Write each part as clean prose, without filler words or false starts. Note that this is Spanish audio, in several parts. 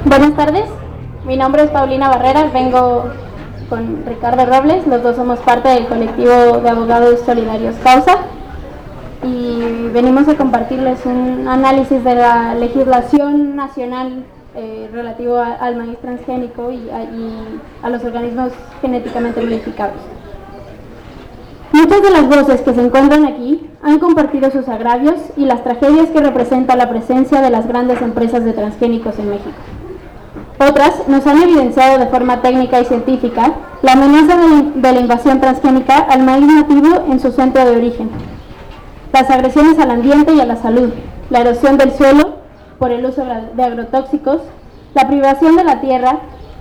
Buenas tardes, mi nombre es Paulina Barrera, vengo con Ricardo Robles, los dos somos parte del colectivo de abogados solidarios Causa y venimos a compartirles un análisis de la legislación nacional relativo al maíz transgénico y a los organismos genéticamente modificados. Muchas de las voces que se encuentran aquí han compartido sus agravios y las tragedias que representa la presencia de las grandes empresas de transgénicos en México. Otras nos han evidenciado de forma técnica y científica la amenaza de la invasión transgénica al maíz nativo en su centro de origen, las agresiones al ambiente y a la salud, la erosión del suelo por el uso de agrotóxicos, la privatización de la tierra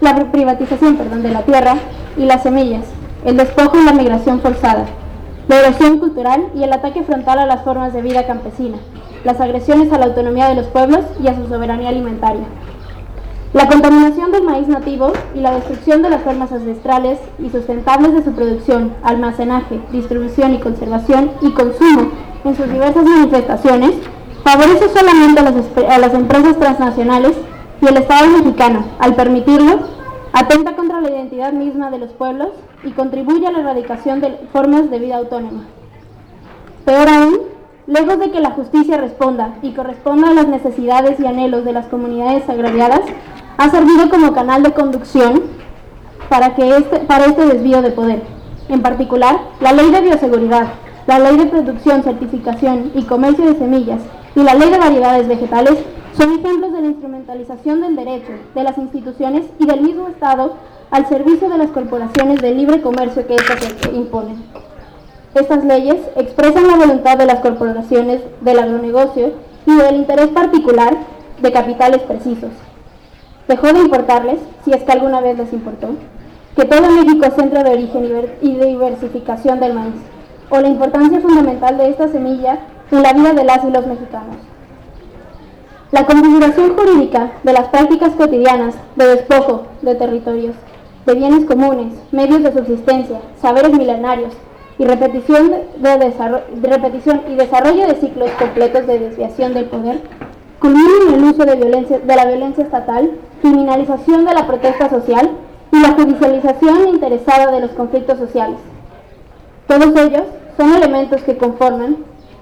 y las semillas, el despojo y la migración forzada, la erosión cultural y el ataque frontal a las formas de vida campesina, las agresiones a la autonomía de los pueblos y a su soberanía alimentaria. La contaminación del maíz nativo y la destrucción de las formas ancestrales y sustentables de su producción, almacenaje, distribución y conservación y consumo en sus diversas manifestaciones favorece solamente a las empresas transnacionales y el Estado mexicano. Al permitirlo, atenta contra la identidad misma de los pueblos y contribuye a la erradicación de formas de vida autónoma. Peor aún, lejos de que la justicia responda y corresponda a las necesidades y anhelos de las comunidades agraviadas, ha servido como canal de conducción para este desvío de poder. En particular, la Ley de Bioseguridad, la Ley de Producción, Certificación y Comercio de Semillas y la Ley de Variedades Vegetales son ejemplos de la instrumentalización del derecho, de las instituciones y del mismo Estado al servicio de las corporaciones de libre comercio que éstas imponen. Estas leyes expresan la voluntad de las corporaciones del agronegocio y del interés particular de capitales precisos. Dejó de importarles, si es que alguna vez les importó, que todo México es centro de origen y de diversificación del maíz, o la importancia fundamental de esta semilla en la vida de las y los mexicanos. La configuración jurídica de las prácticas cotidianas de despojo de territorios, de bienes comunes, medios de subsistencia, saberes milenarios y repetición y desarrollo de ciclos completos de desviación del poder, culmina en el uso de la violencia estatal, criminalización de la protesta social y la judicialización interesada de los conflictos sociales. Todos ellos son elementos que conforman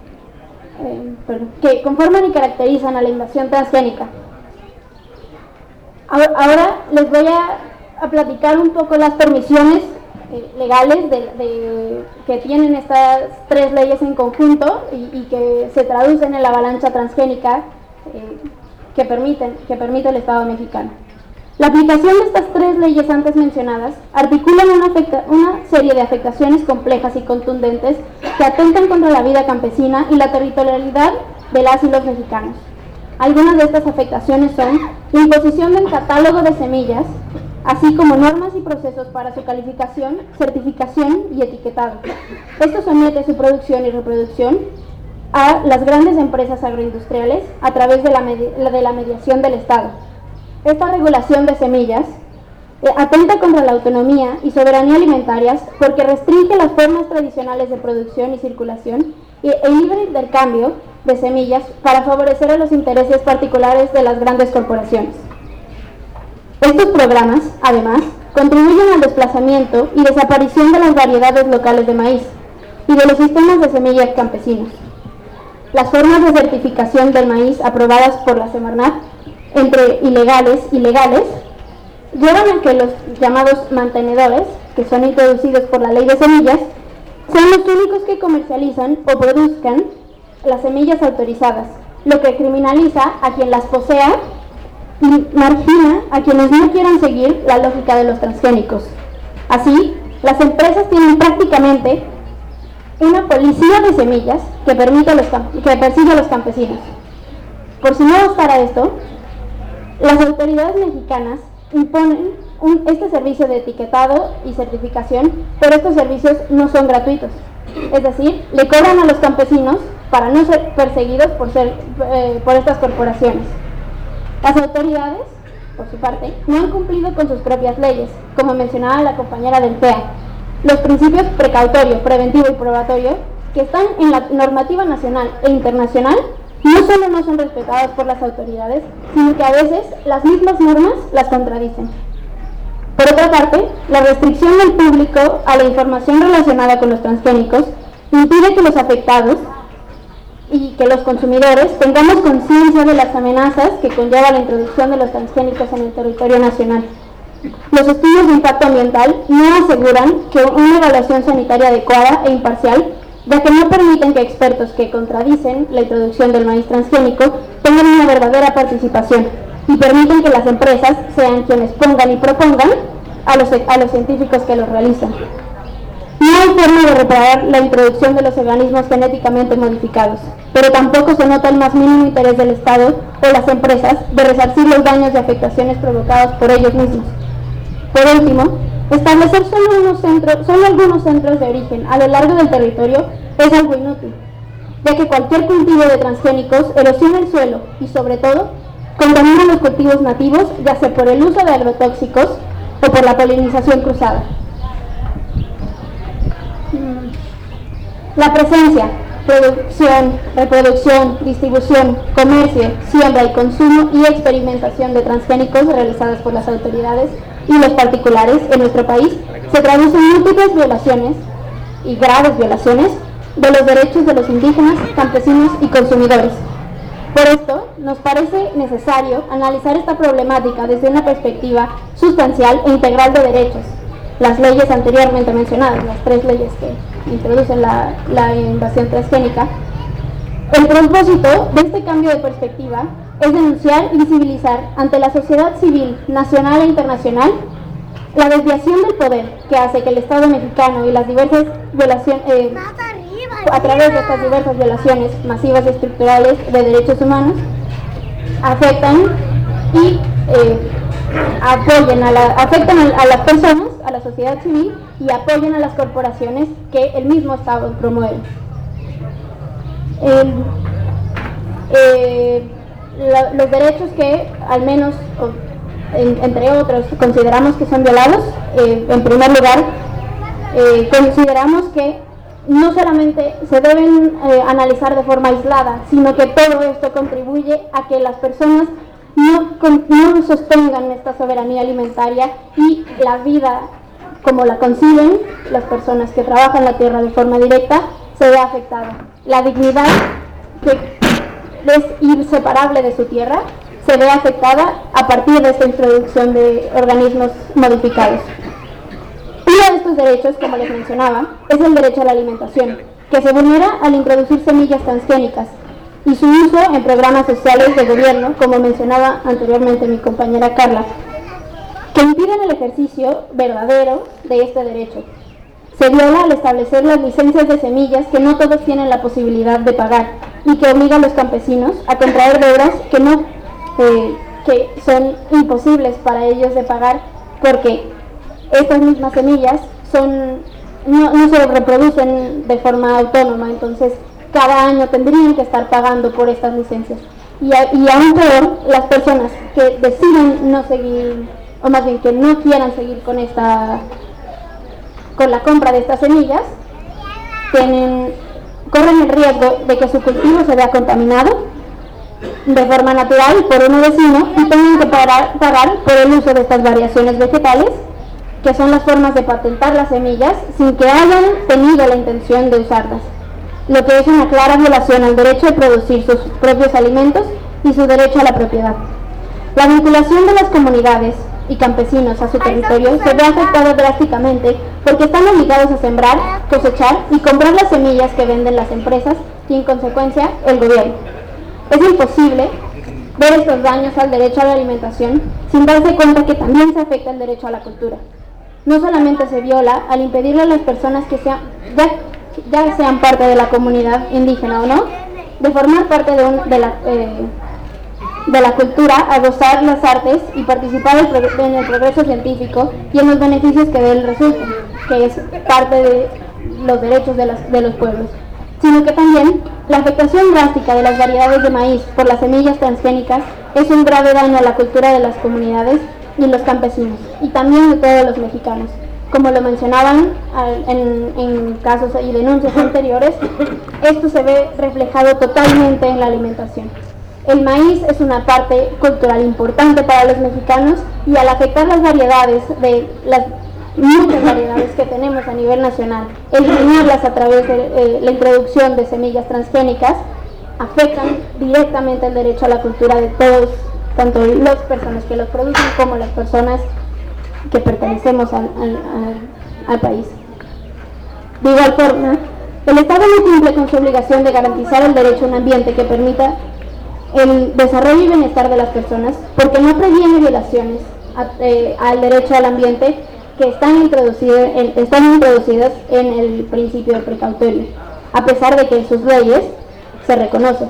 y caracterizan a la invasión transgénica. Ahora les voy a platicar un poco las permisiones legales que tienen estas tres leyes en conjunto y que se traducen en la avalancha transgénica que permite el Estado mexicano. La aplicación de estas tres leyes antes mencionadas articulan una serie de afectaciones complejas y contundentes que atentan contra la vida campesina y la territorialidad de las y los mexicanos. Algunas de estas afectaciones son la imposición del catálogo de semillas, así como normas y procesos para su calificación, certificación y etiquetado. Esto somete su producción y reproducción a las grandes empresas agroindustriales a través de la mediación del Estado. Esta regulación de semillas atenta contra la autonomía y soberanía alimentarias porque restringe las formas tradicionales de producción y circulación y el libre intercambio de semillas para favorecer a los intereses particulares de las grandes corporaciones. Estos programas, además, contribuyen al desplazamiento y desaparición de las variedades locales de maíz y de los sistemas de semillas campesinos. Las formas de certificación del maíz aprobadas por la Semarnat, entre ilegales y legales, llevan a que los llamados mantenedores, que son introducidos por la Ley de Semillas, sean los únicos que comercializan o produzcan las semillas autorizadas, lo que criminaliza a quien las posea y margina a quienes no quieran seguir la lógica de los transgénicos. Así, las empresas tienen prácticamente una policía de semillas que persigue a los campesinos. Por si no bastara esto, las autoridades mexicanas imponen este servicio de etiquetado y certificación, pero estos servicios no son gratuitos. Es decir, le cobran a los campesinos para no ser perseguidos por estas corporaciones. Las autoridades, por su parte, no han cumplido con sus propias leyes, como mencionaba la compañera del PEA. Los principios precautorio, preventivo y probatorio que están en la normativa nacional e internacional no solo no son respetadas por las autoridades, sino que a veces las mismas normas las contradicen. Por otra parte, la restricción del público a la información relacionada con los transgénicos impide que los afectados y que los consumidores tengamos conciencia de las amenazas que conlleva la introducción de los transgénicos en el territorio nacional. Los estudios de impacto ambiental no aseguran que una evaluación sanitaria adecuada e imparcial, ya que no permiten que expertos que contradicen la introducción del maíz transgénico tengan una verdadera participación y permiten que las empresas sean quienes pongan y propongan a los científicos que los realizan. No hay forma de reparar la introducción de los organismos genéticamente modificados, pero tampoco se nota el más mínimo interés del Estado o las empresas de resarcir los daños y afectaciones provocados por ellos mismos. Por último, establecer solo algunos centros de origen a lo largo del territorio es algo inútil, ya que cualquier cultivo de transgénicos erosiona el suelo y, sobre todo, contamina los cultivos nativos, ya sea por el uso de agrotóxicos o por la polinización cruzada. La presencia, producción, reproducción, distribución, comercio, siembra y consumo y experimentación de transgénicos realizadas por las autoridades y los particulares en nuestro país se traduce en múltiples violaciones y graves violaciones de los derechos de los indígenas, campesinos y consumidores. Por esto, nos parece necesario analizar esta problemática desde una perspectiva sustancial e integral de derechos. Las leyes anteriormente mencionadas, las 3 leyes que introducen la invasión transgénica. El propósito de este cambio de perspectiva es denunciar y visibilizar ante la sociedad civil nacional e internacional la desviación del poder que hace que el Estado mexicano y las diversas violaciones, a través de estas diversas violaciones masivas y estructurales de derechos humanos, afectan y afectan a las personas, a la sociedad civil y apoyan a las corporaciones que el mismo Estado promueve. Los derechos que, al menos, entre otros, consideramos que son violados, en primer lugar, consideramos que no solamente se deben analizar de forma aislada, sino que todo esto contribuye a que las personas no sostengan esta soberanía alimentaria y la vida como la conciben las personas que trabajan la tierra de forma directa se ve afectada. La dignidad que es inseparable de su tierra se ve afectada a partir de esta introducción de organismos modificados. Uno de estos derechos, como les mencionaba, es el derecho a la alimentación, que se vulnera al introducir semillas transgénicas y su uso en programas sociales de gobierno, como mencionaba anteriormente mi compañera Carla, que impiden el ejercicio verdadero de este derecho. Se viola al establecer las licencias de semillas que no todos tienen la posibilidad de pagar y que obliga a los campesinos a contraer deudas que son imposibles para ellos de pagar, porque estas mismas semillas no se reproducen de forma autónoma, entonces cada año tendrían que estar pagando por estas licencias. Y aún peor, las personas que deciden no seguir, o más bien que no quieran seguir con la compra de estas semillas, corren el riesgo de que su cultivo se vea contaminado de forma natural por uno vecino y tengan que pagar por el uso de estas variaciones vegetales, que son las formas de patentar las semillas sin que hayan tenido la intención de usarlas, lo que es una clara violación al derecho de producir sus propios alimentos y su derecho a la propiedad. La vinculación de las comunidades y campesinos a su territorio se ve afectada drásticamente porque están obligados a sembrar, cosechar y comprar las semillas que venden las empresas y, en consecuencia, el gobierno. Es imposible ver estos daños al derecho a la alimentación sin darse cuenta que también se afecta el derecho a la cultura. No solamente se viola al impedirle a las personas que ya sean parte de la comunidad indígena o no, de formar parte de la cultura, a gozar las artes y participar en el progreso científico y en los beneficios que de él resultan, que es parte de los derechos de los pueblos, sino que también la afectación drástica de las variedades de maíz por las semillas transgénicas es un grave daño a la cultura de las comunidades y los campesinos, y también de todos los mexicanos. Como lo mencionaban en casos y denuncias anteriores, esto se ve reflejado totalmente en la alimentación. El maíz es una parte cultural importante para los mexicanos y al afectar las variedades las muchas variedades que tenemos a nivel nacional, eliminarlas a través de la introducción de semillas transgénicas, afectan directamente el derecho a la cultura de todos, tanto las personas que los producen como las personas que pertenecemos al país. De igual forma, el Estado no cumple con su obligación de garantizar el derecho a un ambiente que permita el desarrollo y bienestar de las personas, porque no previene violaciones al derecho al ambiente que están introducidas en el principio de precautorio, a pesar de que en sus leyes se reconoce.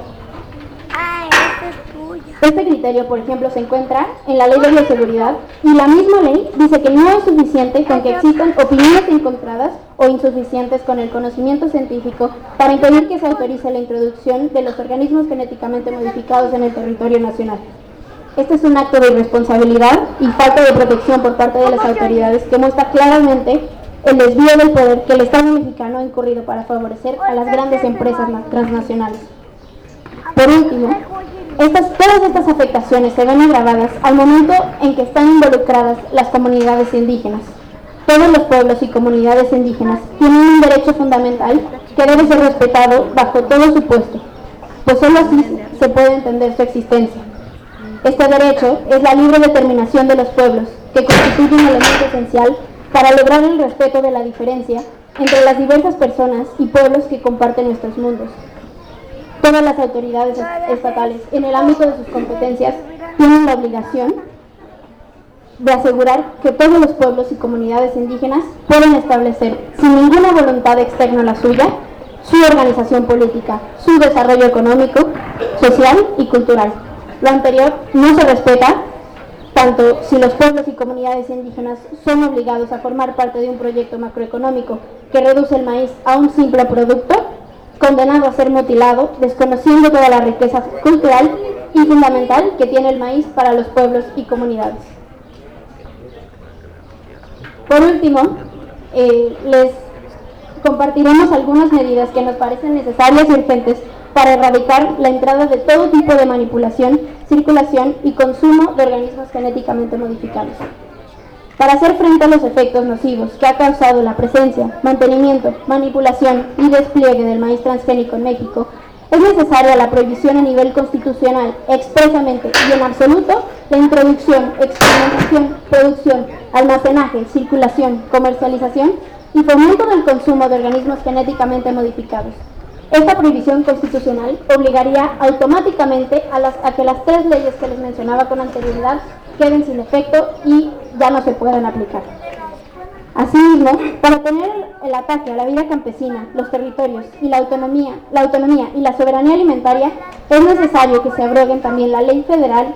Este criterio, por ejemplo, se encuentra en la Ley de Bioseguridad, y la misma ley dice que no es suficiente con que existan opiniones encontradas o insuficientes con el conocimiento científico para impedir que se autorice la introducción de los organismos genéticamente modificados en el territorio nacional. Este es un acto de irresponsabilidad y falta de protección por parte de las autoridades que muestra claramente el desvío del poder que el Estado mexicano ha incurrido para favorecer a las grandes empresas transnacionales. Por último, todas estas afectaciones se ven agravadas al momento en que están involucradas las comunidades indígenas. Todos los pueblos y comunidades indígenas tienen un derecho fundamental que debe ser respetado bajo todo supuesto, pues solo así se puede entender su existencia. Este derecho es la libre determinación de los pueblos, que constituye un elemento esencial para lograr el respeto de la diferencia entre las diversas personas y pueblos que comparten nuestros mundos. Todas las autoridades estatales, en el ámbito de sus competencias, tienen la obligación de asegurar que todos los pueblos y comunidades indígenas pueden establecer, sin ninguna voluntad externa a la suya, su organización política, su desarrollo económico, social y cultural. Lo anterior no se respeta tanto si los pueblos y comunidades indígenas son obligados a formar parte de un proyecto macroeconómico que reduce el maíz a un simple producto, condenado a ser mutilado, desconociendo toda la riqueza cultural y fundamental que tiene el maíz para los pueblos y comunidades. Por último, les compartiremos algunas medidas que nos parecen necesarias y urgentes para erradicar la entrada de todo tipo de manipulación, circulación y consumo de organismos genéticamente modificados. Para hacer frente a los efectos nocivos que ha causado la presencia, mantenimiento, manipulación y despliegue del maíz transgénico en México, es necesaria la prohibición a nivel constitucional, expresamente y en absoluto, la introducción, experimentación, producción, almacenaje, circulación, comercialización y fomento del consumo de organismos genéticamente modificados. Esta prohibición constitucional obligaría automáticamente a que las tres leyes que les mencionaba con anterioridad queden sin efecto y ya no se puedan aplicar. Asimismo, para tener el ataque a la vida campesina, los territorios y la autonomía y la soberanía alimentaria, es necesario que se abroguen también la ley federal,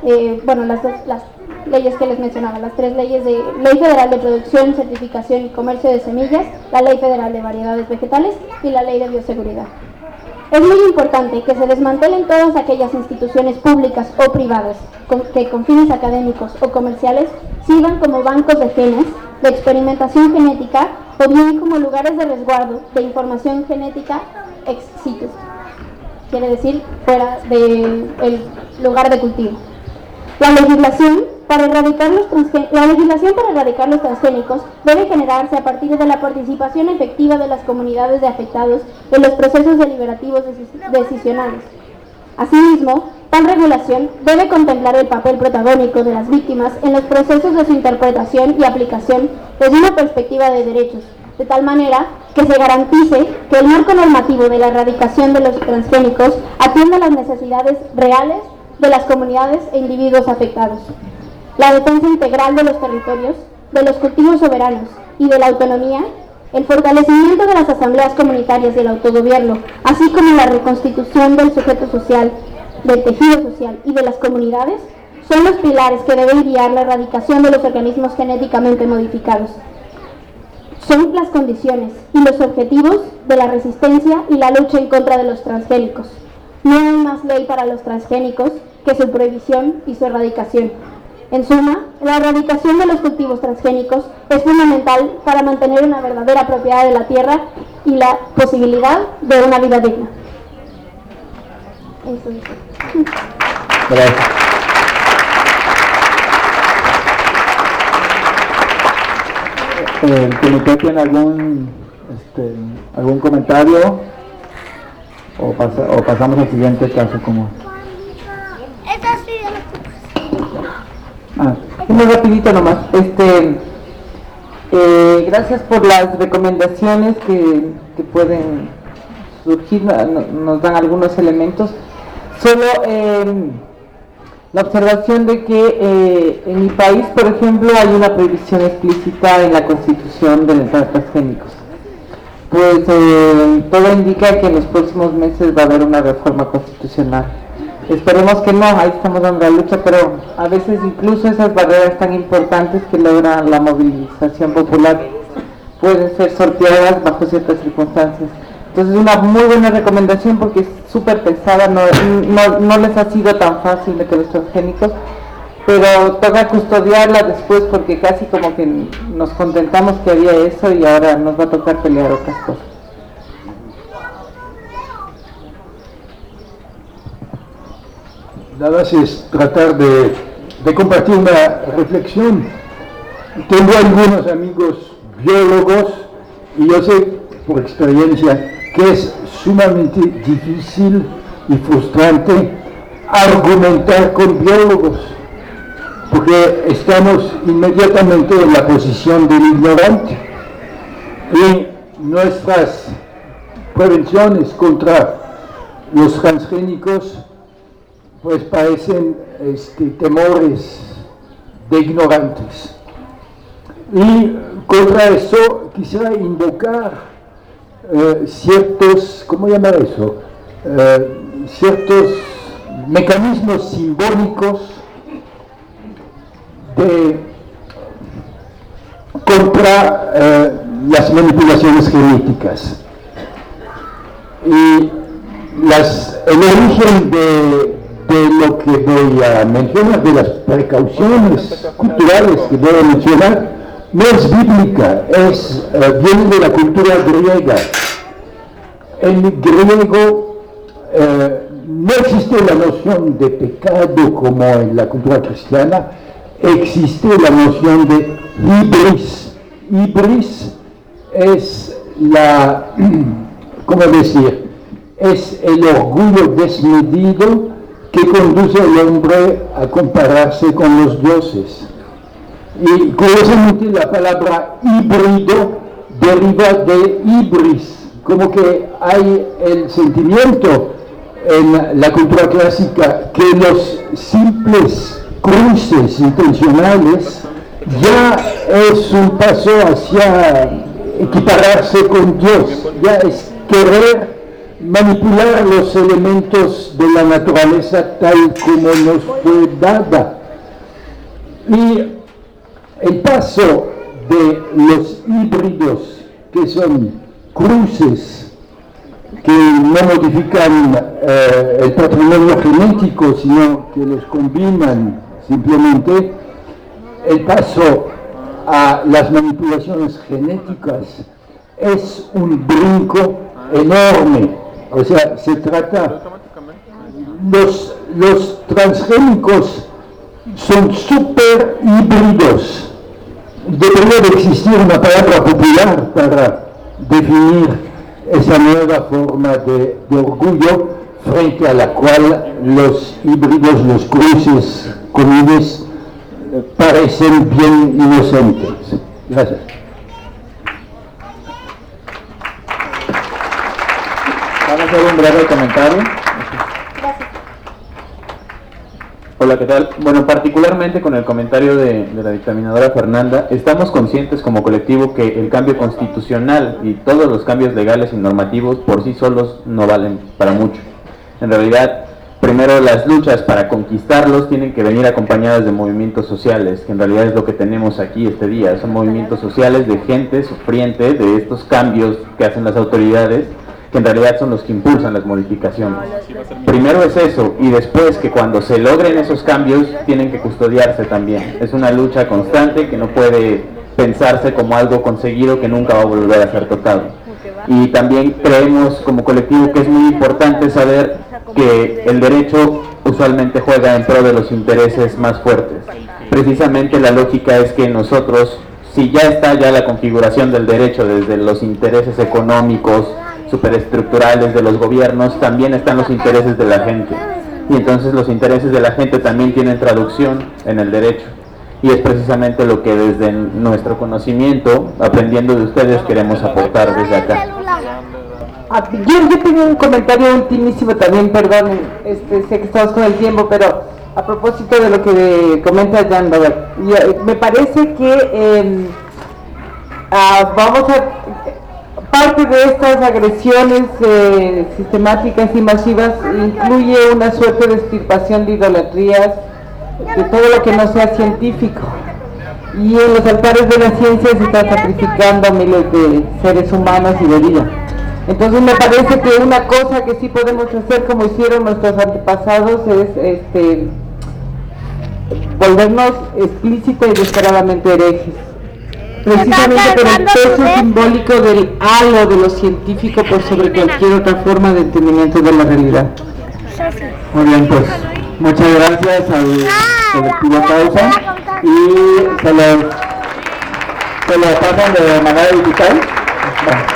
las leyes que les mencionaba, las tres leyes de Ley Federal de Producción, Certificación y Comercio de Semillas, la Ley Federal de Variedades Vegetales y la Ley de Bioseguridad. Es muy importante que se desmantelen todas aquellas instituciones públicas o privadas que con fines académicos o comerciales sirvan como bancos de genes, de experimentación genética o bien como lugares de resguardo de información genética ex situ, quiere decir fuera del lugar de cultivo. La legislación para erradicar los transgénicos debe generarse a partir de la participación efectiva de las comunidades de afectados en los procesos deliberativos decisionales. Asimismo, tal regulación debe contemplar el papel protagónico de las víctimas en los procesos de su interpretación y aplicación desde una perspectiva de derechos, de tal manera que se garantice que el marco normativo de la erradicación de los transgénicos atienda las necesidades reales de las comunidades e individuos afectados. La defensa integral de los territorios, de los cultivos soberanos y de la autonomía, el fortalecimiento de las asambleas comunitarias y el autogobierno, así como la reconstitución del sujeto social, del tejido social y de las comunidades, son los pilares que deben guiar la erradicación de los organismos genéticamente modificados. Son las condiciones y los objetivos de la resistencia y la lucha en contra de los transgénicos. No hay más ley para los transgénicos que su prohibición y su erradicación. En suma, la erradicación de los cultivos transgénicos es fundamental para mantener una verdadera propiedad de la tierra y la posibilidad de una vida digna. Eso es. Gracias. ¿El comité tiene algún comentario? ¿O pasamos al siguiente caso? Como muy rapidito nomás. Gracias por las recomendaciones que pueden surgir, nos dan algunos elementos. Solo la observación de que en mi país, por ejemplo, hay una prohibición explícita en la Constitución de los transgénicos. Pues todo indica que en los próximos meses va a haber una reforma constitucional. Esperemos que no, ahí estamos dando la lucha, pero a veces incluso esas barreras tan importantes que logran la movilización popular pueden ser sorteadas bajo ciertas circunstancias. Entonces, una muy buena recomendación porque es súper pesada, no les ha sido tan fácil de que los transgénicos, pero toca custodiarla después porque casi como que nos contentamos que había eso y ahora nos va a tocar pelear otras cosas. Nada más es tratar de compartir una reflexión. Tengo algunos amigos biólogos y yo sé por experiencia que es sumamente difícil y frustrante argumentar con biólogos, porque estamos inmediatamente en la posición del ignorante y nuestras prevenciones contra los transgénicos pues parecen temores de ignorantes. Y contra eso quisiera invocar ciertos, ¿cómo llamar eso? Ciertos mecanismos simbólicos contra las manipulaciones genéticas. Y el origen de lo que voy a mencionar, de las precauciones culturales que voy a mencionar, no es bíblica, viene de la cultura griega. En griego no existe la noción de pecado como en la cultura cristiana, existe la noción de hibris. Hibris es ¿cómo decir? Es el orgullo desmedido que conduce al hombre a compararse con los dioses. Y curiosamente la palabra híbrido deriva de hibris, como que hay el sentimiento en la cultura clásica que los simples cruces intencionales ya es un paso hacia equipararse con Dios, ya es querer manipular los elementos de la naturaleza tal como nos fue dada. Y el paso de los híbridos, que son cruces que no modifican el patrimonio genético, sino que los combinan simplemente, el paso a las manipulaciones genéticas es un brinco enorme. O sea, se trata, los transgénicos son super híbridos. Debería de existir una palabra popular para definir esa nueva forma de orgullo frente a la cual los híbridos, los cruces comunes parecen bien inocentes. Gracias. Vamos a hacer un breve comentario. Hola, ¿qué tal? Bueno, particularmente con el comentario de la dictaminadora Fernanda, estamos conscientes como colectivo que el cambio constitucional y todos los cambios legales y normativos por sí solos no valen para mucho. En realidad, primero las luchas para conquistarlos tienen que venir acompañadas de movimientos sociales, que en realidad es lo que tenemos aquí este día. Son movimientos sociales de gente sufriente de estos cambios que hacen las autoridades, que en realidad son los que impulsan las modificaciones. Primero es eso, y después que cuando se logren esos cambios tienen que custodiarse también. Es una lucha constante que no puede pensarse como algo conseguido que nunca va a volver a ser tocado. Y también creemos como colectivo que es muy importante saber que el derecho usualmente juega en pro de los intereses más fuertes. Precisamente la lógica es que nosotros, si ya está ya la configuración del derecho desde los intereses económicos, superestructurales de los gobiernos, también están los intereses de la gente. Y entonces los intereses de la gente también tienen traducción en el derecho. Y es precisamente lo que desde nuestro conocimiento, aprendiendo de ustedes, queremos aportar desde acá. Yo tengo un comentario ultimísimo también, perdón, sé que estamos con el tiempo, pero a propósito de lo que comenta Jan Robert, me parece que parte de estas agresiones sistemáticas y masivas incluye una suerte de extirpación de idolatrías, de todo lo que no sea científico, y en los altares de la ciencia se está sacrificando a miles de seres humanos y de vida. Entonces me parece que una cosa que sí podemos hacer, como hicieron nuestros antepasados, es volvernos explícita y descaradamente herejes, precisamente por el peso simbólico del halo de lo científico por sobre cualquier otra forma de entendimiento de la realidad. Muy bien, pues muchas gracias al colectivo Causa y se lo pasan de manera digital. Bueno.